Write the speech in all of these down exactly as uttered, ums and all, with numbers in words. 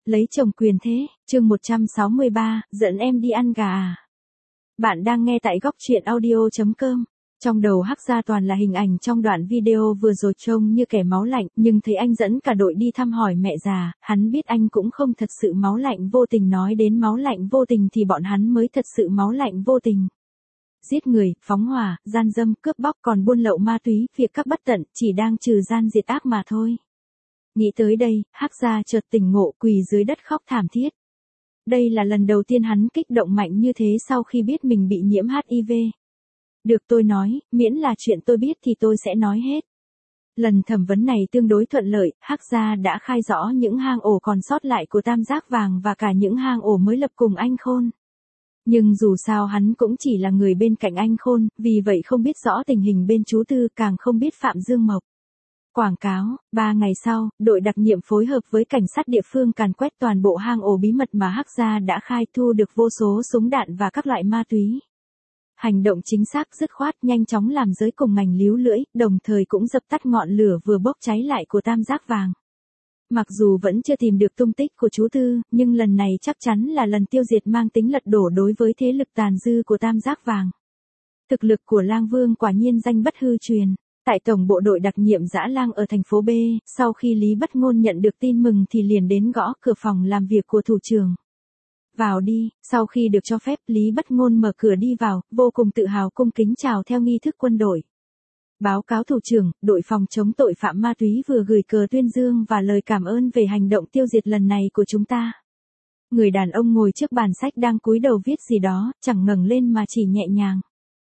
lấy chồng quyền thế, chương một trăm sáu mươi ba, dẫn em đi ăn gà à. Bạn đang nghe tại góc truyện audio chấm com. Trong đầu Hắc Gia toàn là hình ảnh trong đoạn video vừa rồi trông như kẻ máu lạnh, nhưng thấy anh dẫn cả đội đi thăm hỏi mẹ già, hắn biết anh cũng không thật sự máu lạnh vô tình, nói đến máu lạnh vô tình thì bọn hắn mới thật sự máu lạnh vô tình. Giết người, phóng hỏa, gian dâm, cướp bóc còn buôn lậu ma túy, việc các bất tận, chỉ đang trừ gian diệt ác mà thôi. Nghĩ tới đây, Hắc Gia chợt tỉnh ngộ, quỳ dưới đất khóc thảm thiết. Đây là lần đầu tiên hắn kích động mạnh như thế sau khi biết mình bị nhiễm hát i vê. Được, tôi nói, miễn là chuyện tôi biết thì tôi sẽ nói hết. Lần thẩm vấn này tương đối thuận lợi, Hắc Gia đã khai rõ những hang ổ còn sót lại của Tam Giác Vàng và cả những hang ổ mới lập cùng anh Khôn. Nhưng dù sao hắn cũng chỉ là người bên cạnh anh Khôn, vì vậy không biết rõ tình hình bên chú Tư, càng không biết Phạm Dương Mộc. Quảng cáo, ba ngày sau, đội đặc nhiệm phối hợp với cảnh sát địa phương càn quét toàn bộ hang ổ bí mật mà Hắc Gia đã khai, thu được vô số súng đạn và các loại ma túy. Hành động chính xác, dứt khoát, nhanh chóng làm giới cùng ngành líu lưỡi, đồng thời cũng dập tắt ngọn lửa vừa bốc cháy lại của Tam Giác Vàng. Mặc dù vẫn chưa tìm được tung tích của chú Tư, nhưng lần này chắc chắn là lần tiêu diệt mang tính lật đổ đối với thế lực tàn dư của Tam Giác Vàng. Thực lực của Lang Vương quả nhiên danh bất hư truyền. Tại tổng bộ đội đặc nhiệm Dã Lang ở thành phố B, sau khi Lý Bất Ngôn nhận được tin mừng thì liền đến gõ cửa phòng làm việc của thủ trưởng. Vào đi. Sau khi được cho phép, Lý Bất Ngôn mở cửa đi vào, vô cùng tự hào cung kính chào theo nghi thức quân đội. Báo cáo thủ trưởng, đội phòng chống tội phạm ma túy vừa gửi cờ tuyên dương và lời cảm ơn về hành động tiêu diệt lần này của chúng ta. Người đàn ông ngồi trước bàn sách đang cúi đầu viết gì đó, chẳng ngẩng lên mà chỉ nhẹ nhàng.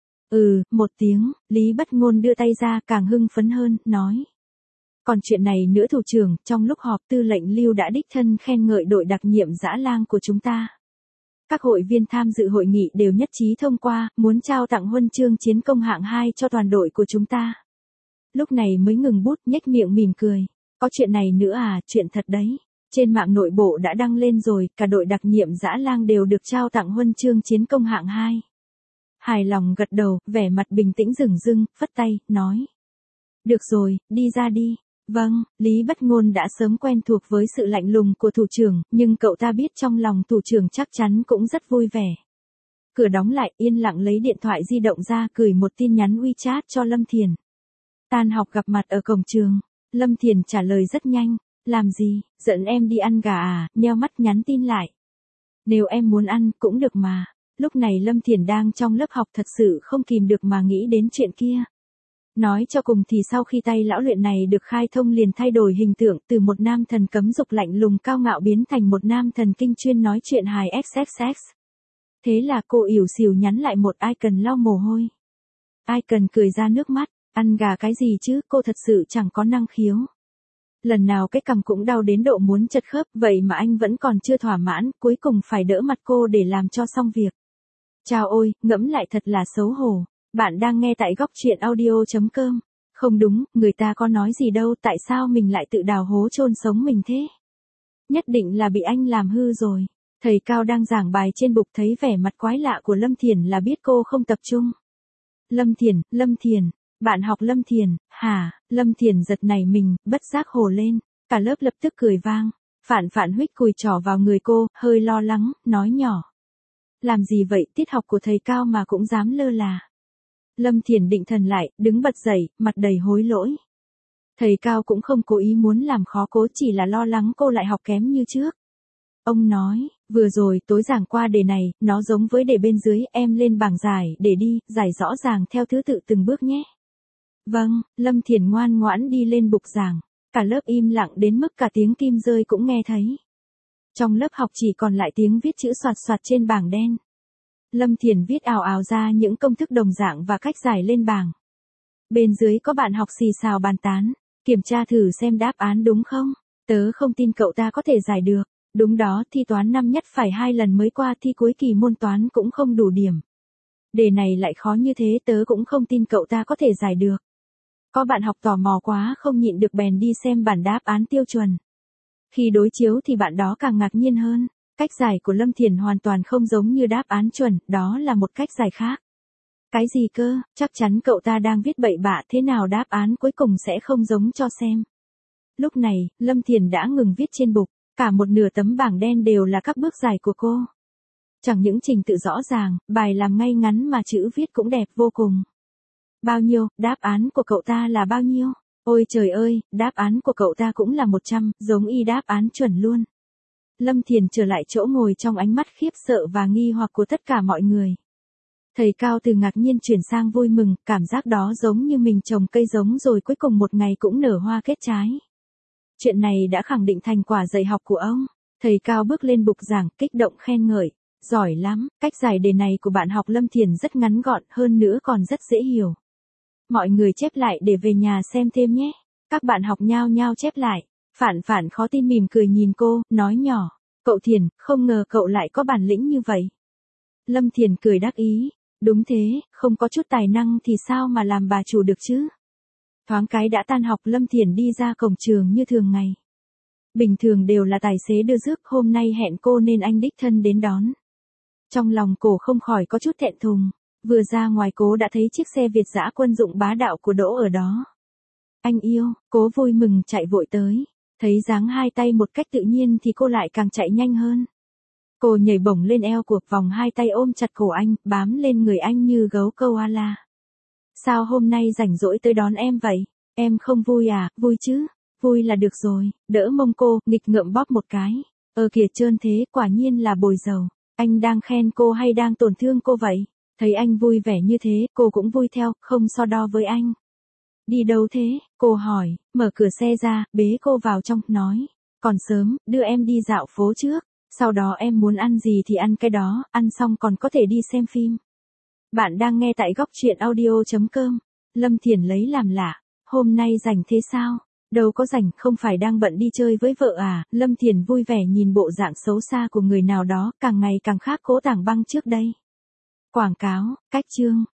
Ừ, một tiếng, Lý Bất Ngôn đưa tay ra càng hưng phấn hơn, nói. Còn chuyện này nữa thủ trưởng, trong lúc họp tư lệnh Lưu đã đích thân khen ngợi đội đặc nhiệm Dã Lang của chúng ta. Các hội viên tham dự hội nghị đều nhất trí thông qua, muốn trao tặng huân chương chiến công hạng hai cho toàn đội của chúng ta. Lúc này mới ngừng bút, nhếch miệng mỉm cười. Có chuyện này nữa à, chuyện thật đấy. Trên mạng nội bộ đã đăng lên rồi, cả đội đặc nhiệm Dã Lang đều được trao tặng huân chương chiến công hạng hai. Hài lòng gật đầu, vẻ mặt bình tĩnh dửng dưng, phất tay, nói. Được rồi, đi ra đi. Vâng, Lý Bất Ngôn đã sớm quen thuộc với sự lạnh lùng của thủ trưởng, nhưng cậu ta biết trong lòng thủ trưởng chắc chắn cũng rất vui vẻ. Cửa đóng lại, yên lặng lấy điện thoại di động ra, gửi một tin nhắn WeChat cho Lâm Thiền. Tan học gặp mặt ở cổng trường. Lâm Thiền trả lời rất nhanh. Làm gì, dẫn em đi ăn gà à, nheo mắt nhắn tin lại. Nếu em muốn ăn, cũng được mà. Lúc này Lâm Thiền đang trong lớp học thật sự không kìm được mà nghĩ đến chuyện kia. Nói cho cùng thì sau khi tay lão luyện này được khai thông liền thay đổi hình tượng, từ một nam thần cấm dục lạnh lùng cao ngạo biến thành một nam thần kinh chuyên nói chuyện hài ích ích ích. Thế là cô ỉu xìu nhắn lại một icon lau mồ hôi. Icon cười ra nước mắt, ăn gà cái gì chứ, cô thật sự chẳng có năng khiếu. Lần nào cái cằm cũng đau đến độ muốn chật khớp, vậy mà anh vẫn còn chưa thỏa mãn, cuối cùng phải đỡ mặt cô để làm cho xong việc. Chao ôi, ngẫm lại thật là xấu hổ. Bạn đang nghe tại góc truyện audio chấm com. Không đúng, người ta có nói gì đâu, tại sao mình lại tự đào hố chôn sống mình thế? Nhất định là bị anh làm hư rồi. Thầy Cao đang giảng bài trên bục thấy vẻ mặt quái lạ của Lâm Thiền là biết cô không tập trung. Lâm Thiền, Lâm Thiền, bạn học Lâm Thiền, hả? Lâm Thiền giật nảy mình, bất giác hồ lên, cả lớp lập tức cười vang. Phản Phản huých cùi trỏ vào người cô, hơi lo lắng, nói nhỏ. Làm gì vậy, tiết học của thầy Cao mà cũng dám lơ là. Lâm Thiền định thần lại, đứng bật dậy, mặt đầy hối lỗi. Thầy Cao cũng không cố ý muốn làm khó cô, chỉ là lo lắng cô lại học kém như trước. Ông nói, vừa rồi tối giảng qua đề này, nó giống với đề bên dưới, em lên bảng giải để đi, giải rõ ràng theo thứ tự từng bước nhé. Vâng, Lâm Thiền ngoan ngoãn đi lên bục giảng, cả lớp im lặng đến mức cả tiếng kim rơi cũng nghe thấy. Trong lớp học chỉ còn lại tiếng viết chữ soạt soạt trên bảng đen. Lâm Thiền viết ào ào ra những công thức đồng dạng và cách giải lên bảng. Bên dưới có bạn học xì xào bàn tán, kiểm tra thử xem đáp án đúng không? Tớ không tin cậu ta có thể giải được. Đúng đó, thi toán năm nhất phải hai lần mới qua, thi cuối kỳ môn toán cũng không đủ điểm. Đề này lại khó như thế, tớ cũng không tin cậu ta có thể giải được. Có bạn học tò mò quá không nhịn được bèn đi xem bản đáp án tiêu chuẩn. Khi đối chiếu thì bạn đó càng ngạc nhiên hơn. Cách giải của Lâm Thiền hoàn toàn không giống như đáp án chuẩn, đó là một cách giải khác. Cái gì cơ, chắc chắn cậu ta đang viết bậy bạ, thế nào đáp án cuối cùng sẽ không giống cho xem. Lúc này, Lâm Thiền đã ngừng viết trên bục, Cả một nửa tấm bảng đen đều là các bước giải của cô. Chẳng những trình tự rõ ràng, bài làm ngay ngắn mà chữ viết cũng đẹp vô cùng. Bao nhiêu, đáp án của cậu ta là bao nhiêu? Ôi trời ơi, đáp án của cậu ta cũng là một trăm, giống y đáp án chuẩn luôn. Lâm Thiền trở lại chỗ ngồi trong ánh mắt khiếp sợ và nghi hoặc của tất cả mọi người. Thầy Cao từ ngạc nhiên chuyển sang vui mừng, cảm giác đó giống như mình trồng cây giống rồi cuối cùng một ngày cũng nở hoa kết trái. Chuyện này đã khẳng định thành quả dạy học của ông. Thầy Cao bước lên bục giảng, kích động khen ngợi. Giỏi lắm, cách giải đề này của bạn học Lâm Thiền rất ngắn gọn, hơn nữa còn rất dễ hiểu. Mọi người chép lại để về nhà xem thêm nhé. Các bạn học nhao nhao chép lại. Phản Phản khó tin mỉm cười nhìn cô, nói nhỏ. Cậu Thiền, không ngờ cậu lại có bản lĩnh như vậy. Lâm Thiền cười đắc ý. Đúng thế, không có chút tài năng thì sao mà làm bà chủ được chứ? Thoáng cái đã tan học, Lâm Thiền đi ra cổng trường như thường ngày. Bình thường đều là tài xế đưa rước, hôm nay hẹn cô nên anh đích thân đến đón. Trong lòng cổ không khỏi có chút thẹn thùng. Vừa ra ngoài cố đã thấy chiếc xe Việt dã quân dụng bá đạo của đỗ ở đó. Anh yêu, cố vui mừng chạy vội tới. Thấy dáng hai tay một cách tự nhiên thì cô lại càng chạy nhanh hơn. Cô nhảy bổng lên eo của, vòng hai tay ôm chặt cổ anh, bám lên người anh như gấu koala. Sao hôm nay rảnh rỗi tới đón em vậy? Em không vui à? Vui chứ? Vui là được rồi. Đỡ mông cô, nghịch ngợm bóp một cái. Ờ kìa, trơn thế, quả nhiên là bồi dầu. Anh đang khen cô hay đang tổn thương cô vậy? Thấy anh vui vẻ như thế, cô cũng vui theo, không so đo với anh. Đi đâu thế? Cô hỏi, mở cửa xe ra, bế cô vào trong, nói. Còn sớm, đưa em đi dạo phố trước. Sau đó em muốn ăn gì thì ăn cái đó, ăn xong còn có thể đi xem phim. Bạn đang nghe tại góc truyện audio chấm com. Lâm Thiền lấy làm lạ. Hôm nay rảnh thế sao? Đâu có rảnh, không phải đang bận đi chơi với vợ à? Lâm Thiền vui vẻ nhìn bộ dạng xấu xa của người nào đó, càng ngày càng khác Cố Tảng Băng trước đây. Quảng cáo, cách chương.